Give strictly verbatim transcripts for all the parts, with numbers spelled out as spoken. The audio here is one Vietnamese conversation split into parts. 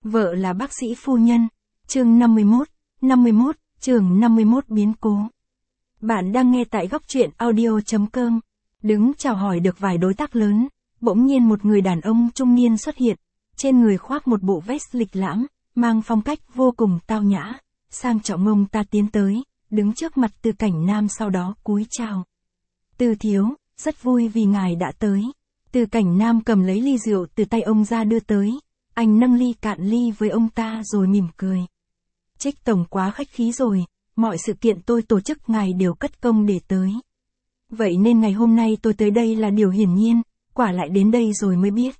Vợ là bác sĩ phu nhân. Chương năm mươi mốt, năm mươi mốt, chương năm mươi mốt biến cố. Bạn đang nghe tại góc truyện audio chấm com. Đứng chào hỏi được vài đối tác lớn, bỗng nhiên một người đàn ông trung niên xuất hiện, trên người khoác một bộ vest lịch lãm, mang phong cách vô cùng tao nhã, sang trọng. Ông ta tiến tới, đứng trước mặt Từ Cảnh Nam, sau đó cúi chào. Từ thiếu, rất vui vì ngài đã tới. Từ Cảnh Nam cầm lấy ly rượu từ tay ông ra đưa tới, anh nâng ly cạn ly với ông ta rồi mỉm cười. Trích tổng quá khách khí rồi, mọi sự kiện tôi tổ chức ngài đều cất công để tới. Vậy nên ngày hôm nay tôi tới đây là điều hiển nhiên, quả lại đến đây rồi mới biết.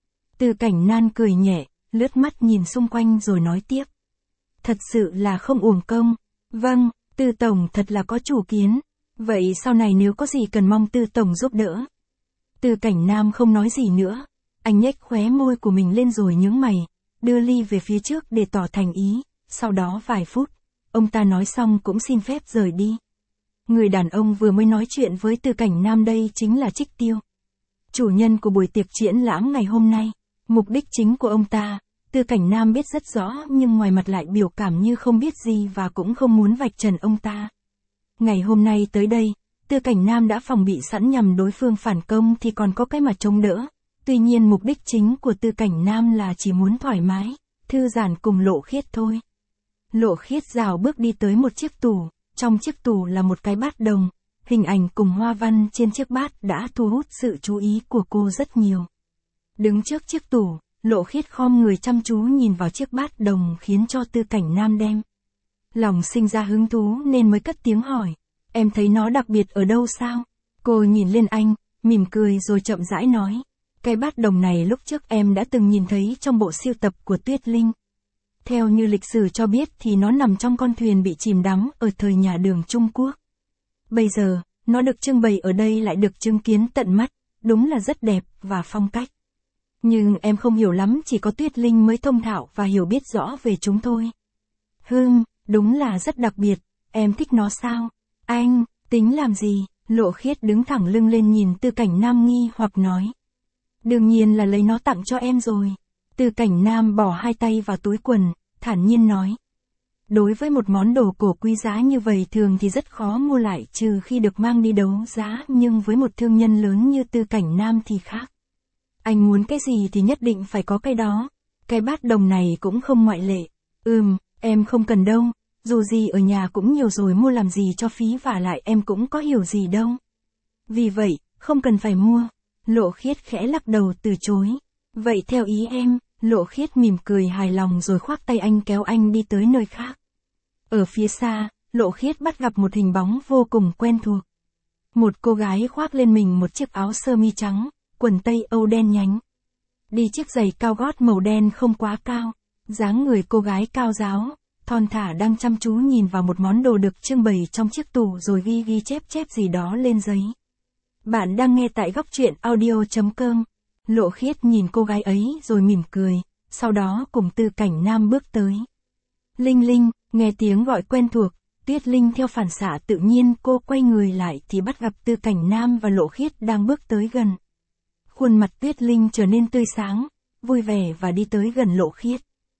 Từ Cảnh Nam cười nhẹ, lướt mắt nhìn xung quanh rồi nói tiếp. Thật sự là không uổng công. Vâng, Từ tổng thật là có chủ kiến. Vậy sau này nếu có gì cần mong Từ tổng giúp đỡ. Từ Cảnh Nam không nói gì nữa, anh nhếch khóe môi của mình lên rồi nhướng mày, đưa ly về phía trước để tỏ thành ý. Sau đó vài phút, ông ta nói xong cũng xin phép rời đi. Người đàn ông vừa mới nói chuyện với Từ Cảnh Nam đây chính là Trích Tiêu, chủ nhân của buổi tiệc triển lãm ngày hôm nay. Mục đích chính của ông ta, Từ Cảnh Nam biết rất rõ, nhưng ngoài mặt lại biểu cảm như không biết gì và cũng không muốn vạch trần ông ta. Ngày hôm nay tới đây, Từ Cảnh Nam đã phòng bị sẵn nhằm đối phương phản công thì còn có cái mà chống đỡ. Tuy nhiên mục đích chính của Từ Cảnh Nam là chỉ muốn thoải mái, thư giãn cùng Lộ Khiết thôi. Lộ Khiết rào bước đi tới một chiếc tủ, trong chiếc tủ là một cái bát đồng, hình ảnh cùng hoa văn trên chiếc bát đã thu hút sự chú ý của cô rất nhiều. Đứng trước chiếc tủ, Lộ Khiết khom người chăm chú nhìn vào chiếc bát đồng khiến cho Từ Cảnh Nam đem lòng sinh ra hứng thú nên mới cất tiếng hỏi. Em thấy nó đặc biệt ở đâu sao? Cô nhìn lên anh, mỉm cười rồi chậm rãi nói. Cái bát đồng này lúc trước em đã từng nhìn thấy trong bộ sưu tập của Tuyết Linh. Theo như lịch sử cho biết thì nó nằm trong con thuyền bị chìm đắm ở thời nhà Đường Trung Quốc. Bây giờ, nó được trưng bày ở đây lại được chứng kiến tận mắt, đúng là rất đẹp và phong cách. Nhưng em không hiểu lắm, chỉ có Tuyết Linh mới thông thạo và hiểu biết rõ về chúng thôi. Hừm, đúng là rất đặc biệt, em thích nó sao? Anh, tính làm gì? Lộ Khiết đứng thẳng lưng lên nhìn Từ Cảnh Nam nghi hoặc nói. Đương nhiên là lấy nó tặng cho em rồi. Từ Cảnh Nam bỏ hai tay vào túi quần, thản nhiên nói. Đối với một món đồ cổ quý giá như vậy thường thì rất khó mua lại trừ khi được mang đi đấu giá, nhưng với một thương nhân lớn như Từ Cảnh Nam thì khác. Anh muốn cái gì thì nhất định phải có cái đó. Cái bát đồng này cũng không ngoại lệ. Ừm, em không cần đâu. Dù gì ở nhà cũng nhiều rồi, mua làm gì cho phí, vả lại em cũng có hiểu gì đâu. Vì vậy, không cần phải mua. Lộ Khiết khẽ lắc đầu từ chối. Vậy theo ý em. Lộ Khiết mỉm cười hài lòng rồi khoác tay anh kéo anh đi tới nơi khác. Ở phía xa, Lộ Khiết bắt gặp một hình bóng vô cùng quen thuộc. Một cô gái khoác lên mình một chiếc áo sơ mi trắng, quần tây Âu đen nhánh. Đi chiếc giày cao gót màu đen không quá cao. Dáng người cô gái cao ráo, thon thả đang chăm chú nhìn vào một món đồ được trưng bày trong chiếc tủ rồi ghi ghi chép chép gì đó lên giấy. Bạn đang nghe tại góc truyện audio chấm com. Lộ Khiết nhìn cô gái ấy rồi mỉm cười, sau đó cùng Từ Cảnh Nam bước tới. Linh Linh, nghe tiếng gọi quen thuộc, Tuyết Linh theo phản xạ tự nhiên cô quay người lại thì bắt gặp Từ Cảnh Nam và Lộ Khiết đang bước tới gần. Khuôn mặt Tuyết Linh trở nên tươi sáng, vui vẻ và đi tới gần Lộ Khiết.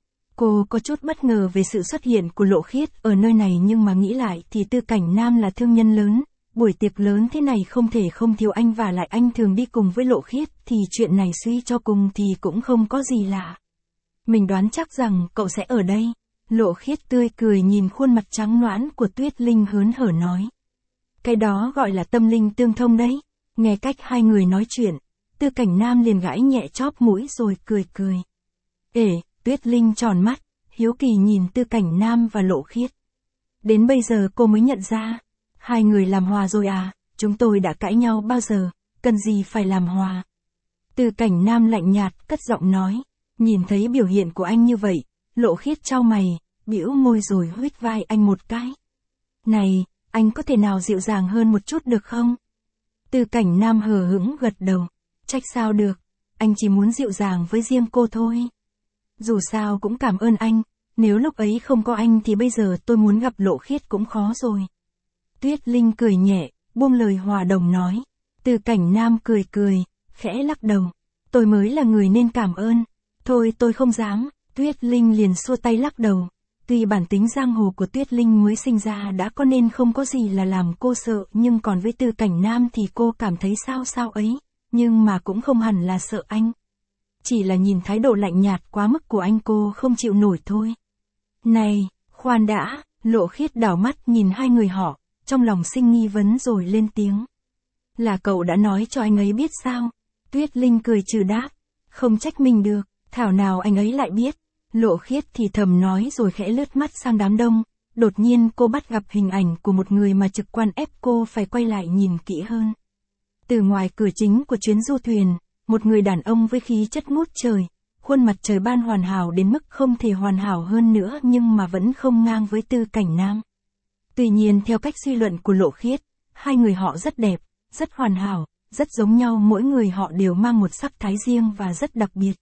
Cô có chút bất ngờ về sự xuất hiện của Lộ Khiết ở nơi này, nhưng mà nghĩ lại thì Từ Cảnh Nam là thương nhân lớn. Buổi tiệc lớn thế này không thể không thiếu anh, và lại anh thường đi cùng với Lộ Khiết thì chuyện này suy cho cùng thì cũng không có gì lạ. Mình đoán chắc rằng cậu sẽ ở đây. Lộ Khiết tươi cười nhìn khuôn mặt trắng nõn của Tuyết Linh hớn hở nói. Cái đó gọi là tâm linh tương thông đấy. Nghe cách hai người nói chuyện, Từ Cảnh Nam liền gãi nhẹ chóp mũi rồi cười cười. Ê, Tuyết Linh tròn mắt, hiếu kỳ nhìn Từ Cảnh Nam và Lộ Khiết. Đến bây giờ cô mới nhận ra. Hai người làm hòa rồi à? Chúng tôi đã cãi nhau bao giờ, cần gì phải làm hòa? Từ Cảnh Nam lạnh nhạt cất giọng nói. Nhìn thấy biểu hiện của anh như vậy, Lộ Khiết chau mày, bĩu môi rồi huých vai anh một cái. Này, anh có thể nào dịu dàng hơn một chút được không? Từ Cảnh Nam hờ hững gật đầu. Trách sao được, anh chỉ muốn dịu dàng với riêng cô thôi. Dù sao cũng cảm ơn anh, nếu lúc ấy không có anh thì bây giờ tôi muốn gặp Lộ Khiết cũng khó rồi. Tuyết Linh cười nhẹ, buông lời hòa đồng nói. Từ Cảnh Nam cười cười, khẽ lắc đầu. Tôi mới là người nên cảm ơn. Thôi tôi không dám, Tuyết Linh liền xua tay lắc đầu. Tuy bản tính giang hồ của Tuyết Linh mới sinh ra đã có nên không có gì là làm cô sợ, nhưng còn với Tư Cảnh Nam thì cô cảm thấy sao sao ấy, nhưng mà cũng không hẳn là sợ anh. Chỉ là nhìn thái độ lạnh nhạt quá mức của anh cô không chịu nổi thôi. Này, khoan đã, Lộ Khiết đảo mắt nhìn hai người họ, trong lòng sinh nghi vấn rồi lên tiếng. Là cậu đã nói cho anh ấy biết sao? Tuyết Linh cười trừ đáp. Không trách mình được, thảo nào anh ấy lại biết. Lộ Khiết thì thầm nói rồi khẽ lướt mắt sang đám đông. Đột nhiên cô bắt gặp hình ảnh của một người mà trực quan ép cô phải quay lại nhìn kỹ hơn. Từ ngoài cửa chính của chuyến du thuyền, một người đàn ông với khí chất ngút trời, khuôn mặt trời ban hoàn hảo đến mức không thể hoàn hảo hơn nữa nhưng mà vẫn không ngang với Tư Cảnh Nam. Tuy nhiên theo cách suy luận của Lộ Khiết, hai người họ rất đẹp, rất hoàn hảo, rất giống nhau, mỗi người họ đều mang một sắc thái riêng và rất đặc biệt.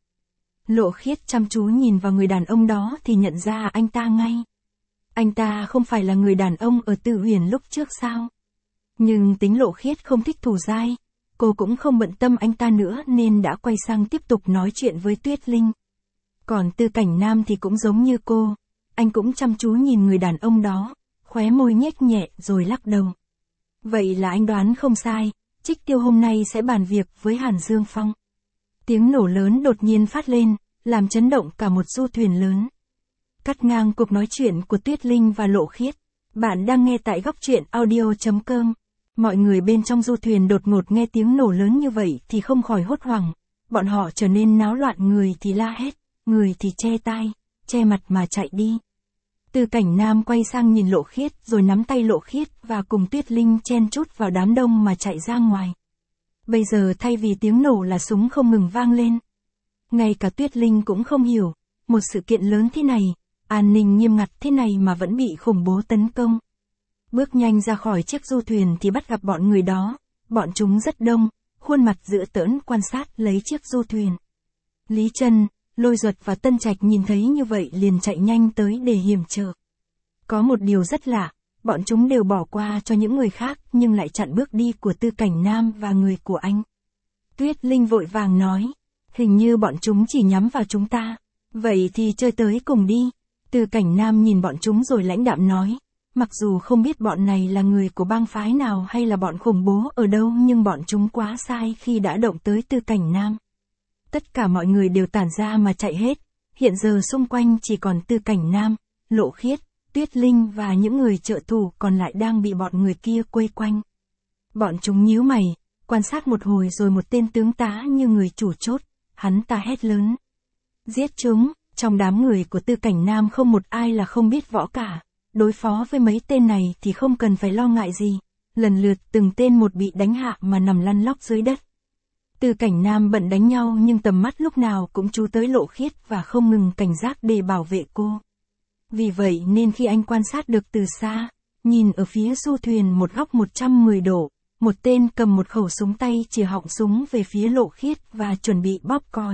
Lộ Khiết chăm chú nhìn vào người đàn ông đó thì nhận ra anh ta ngay. Anh ta không phải là người đàn ông ở Tử Huyền lúc trước sao? Nhưng tính Lộ Khiết không thích thủ dai, cô cũng không bận tâm anh ta nữa nên đã quay sang tiếp tục nói chuyện với Tuyết Linh. Còn Tư Cảnh Nam thì cũng giống như cô, anh cũng chăm chú nhìn người đàn ông đó, khóe môi nhếch nhẹ rồi lắc đầu. Vậy là anh đoán không sai, Trích Tiêu hôm nay sẽ bàn việc với Hàn Dương Phong. Tiếng nổ lớn đột nhiên phát lên, làm chấn động cả một du thuyền lớn. Cắt ngang cuộc nói chuyện của Tuyết Linh và Lộ Khiết. Bạn đang nghe tại góc truyện audio chấm com. Mọi người bên trong du thuyền đột ngột nghe tiếng nổ lớn như vậy thì không khỏi hốt hoảng. Bọn họ trở nên náo loạn, người thì la hét, người thì che tai, che mặt mà chạy đi. Tư Cảnh Nam quay sang nhìn Lộ Khiết rồi nắm tay Lộ Khiết và cùng Tuyết Linh chen chúc vào đám đông mà chạy ra ngoài. Bây giờ thay vì tiếng nổ là súng không ngừng vang lên. Ngay cả Tuyết Linh cũng không hiểu, một sự kiện lớn thế này, an ninh nghiêm ngặt thế này mà vẫn bị khủng bố tấn công. Bước nhanh ra khỏi chiếc du thuyền thì bắt gặp bọn người đó, bọn chúng rất đông, khuôn mặt dữ tợn quan sát lấy chiếc du thuyền. Lý Trân, Lôi Duật và Tân Trạch nhìn thấy như vậy liền chạy nhanh tới để yểm trợ. Có một điều rất lạ, bọn chúng đều bỏ qua cho những người khác nhưng lại chặn bước đi của Tư Cảnh Nam và người của anh. Tuyết Linh vội vàng nói, hình như bọn chúng chỉ nhắm vào chúng ta, vậy thì chơi tới cùng đi. Tư Cảnh Nam nhìn bọn chúng rồi lãnh đạm nói, mặc dù không biết bọn này là người của bang phái nào hay là bọn khủng bố ở đâu nhưng bọn chúng quá sai khi đã động tới Tư Cảnh Nam. Tất cả mọi người đều tản ra mà chạy hết, hiện giờ xung quanh chỉ còn Tư Cảnh Nam, Lộ Khiết, Tuyết Linh và những người trợ thủ còn lại đang bị bọn người kia quây quanh. Bọn chúng nhíu mày, quan sát một hồi rồi một tên tướng tá như người chủ chốt, hắn ta hét lớn. Giết chúng, trong đám người của Tư Cảnh Nam không một ai là không biết võ cả, đối phó với mấy tên này thì không cần phải lo ngại gì, lần lượt từng tên một bị đánh hạ mà nằm lăn lóc dưới đất. Tư Cảnh Nam bận đánh nhau nhưng tầm mắt lúc nào cũng chú tới Lộ Khiết và không ngừng cảnh giác để bảo vệ cô. Vì vậy nên khi anh quan sát được từ xa, nhìn ở phía du thuyền một góc một trăm mười độ, một tên cầm một khẩu súng tay chìa họng súng về phía Lộ Khiết và chuẩn bị bóp còi.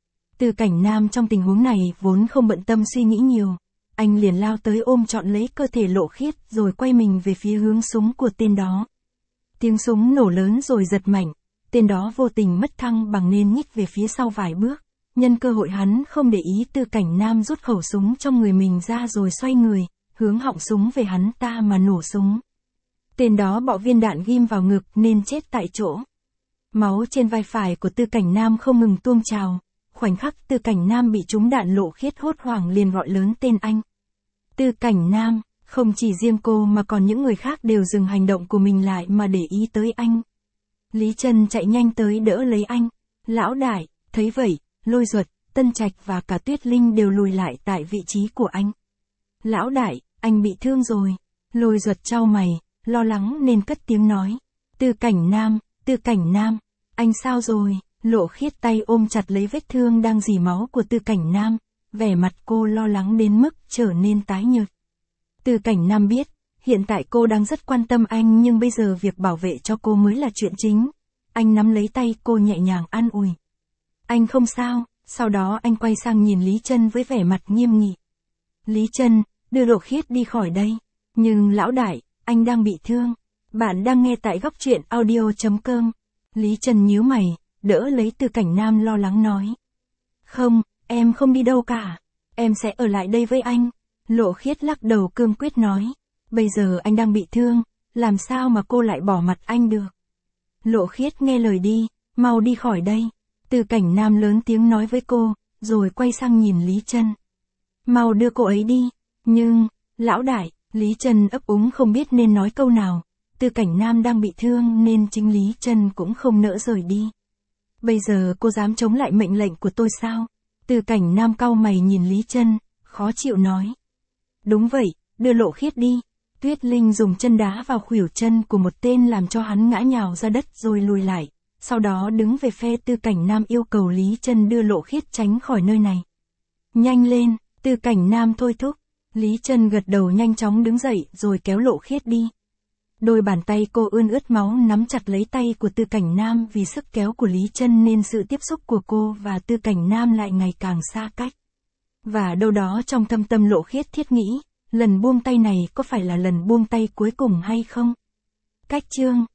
Tư Cảnh Nam trong tình huống này vốn không bận tâm suy nghĩ nhiều, anh liền lao tới ôm trọn lấy cơ thể Lộ Khiết rồi quay mình về phía hướng súng của tên đó. Tiếng súng nổ lớn rồi giật mạnh, tên đó vô tình mất thăng bằng nên nhích về phía sau vài bước. Nhân cơ hội hắn không để ý Tư Cảnh Nam rút khẩu súng trong người mình ra rồi xoay người, hướng họng súng về hắn ta mà nổ súng. Tên đó bọ viên đạn ghim vào ngực nên chết tại chỗ. Máu trên vai phải của Tư Cảnh Nam không ngừng tuôn trào, khoảnh khắc Tư Cảnh Nam bị trúng đạn Lộ Khiết hốt hoảng liền gọi lớn tên anh. Tư Cảnh Nam, không chỉ riêng cô mà còn những người khác đều dừng hành động của mình lại mà để ý tới anh. Lý Trân chạy nhanh tới đỡ lấy anh. Lão đại, thấy vậy, Lôi Duật, Tân Trạch và cả Tuyết Linh đều lùi lại tại vị trí của anh. Lão đại, anh bị thương rồi. Lôi Duật chau mày, lo lắng nên cất tiếng nói. Tư Cảnh Nam, Tư Cảnh Nam, anh sao rồi? Lộ Khiết tay ôm chặt lấy vết thương đang rỉ máu của Tư Cảnh Nam, vẻ mặt cô lo lắng đến mức trở nên tái nhợt. Tư Cảnh Nam biết, hiện tại cô đang rất quan tâm anh nhưng bây giờ việc bảo vệ cho cô mới là chuyện chính. Anh nắm lấy tay cô nhẹ nhàng an ủi. Anh không sao, sau đó anh quay sang nhìn Lý Trân với vẻ mặt nghiêm nghị. Lý Trân, đưa Lộ Khiết đi khỏi đây. Nhưng lão đại, anh đang bị thương. Bạn đang nghe tại góc truyện audio chấm com. Lý Trân nhíu mày, đỡ lấy Tư Cảnh Nam lo lắng nói. Không, em không đi đâu cả. em sẽ ở lại đây với anh. Lộ Khiết lắc đầu cương quyết nói. Bây giờ anh đang bị thương, làm sao mà cô lại bỏ mặt anh được. Lộ Khiết nghe lời đi, mau đi khỏi đây. Từ Cảnh Nam lớn tiếng nói với cô, rồi quay sang nhìn Lý Trân. Mau đưa cô ấy đi. Nhưng, lão đại, Lý Trân ấp úng không biết nên nói câu nào. Từ Cảnh Nam đang bị thương nên chính Lý Trân cũng không nỡ rời đi. Bây giờ cô dám chống lại mệnh lệnh của tôi sao? Từ Cảnh Nam cau mày nhìn Lý Trân, khó chịu nói. Đúng vậy, đưa Lộ Khiết đi. Tuyết Linh dùng chân đá vào khuỷu chân của một tên làm cho hắn ngã nhào ra đất rồi lùi lại. Sau đó đứng về phe Từ Cảnh Nam yêu cầu Lý Trân đưa Lộ Khiết tránh khỏi nơi này. Nhanh lên, Từ Cảnh Nam thôi thúc. Lý Trân gật đầu nhanh chóng đứng dậy rồi kéo Lộ Khiết đi. Đôi bàn tay cô ươn ướt máu nắm chặt lấy tay của Từ Cảnh Nam vì sức kéo của Lý Trân nên sự tiếp xúc của cô và Từ Cảnh Nam lại ngày càng xa cách. Và đâu đó trong thâm tâm Lộ Khiết thiết nghĩ, lần buông tay này có phải là lần buông tay cuối cùng hay không? Cách chương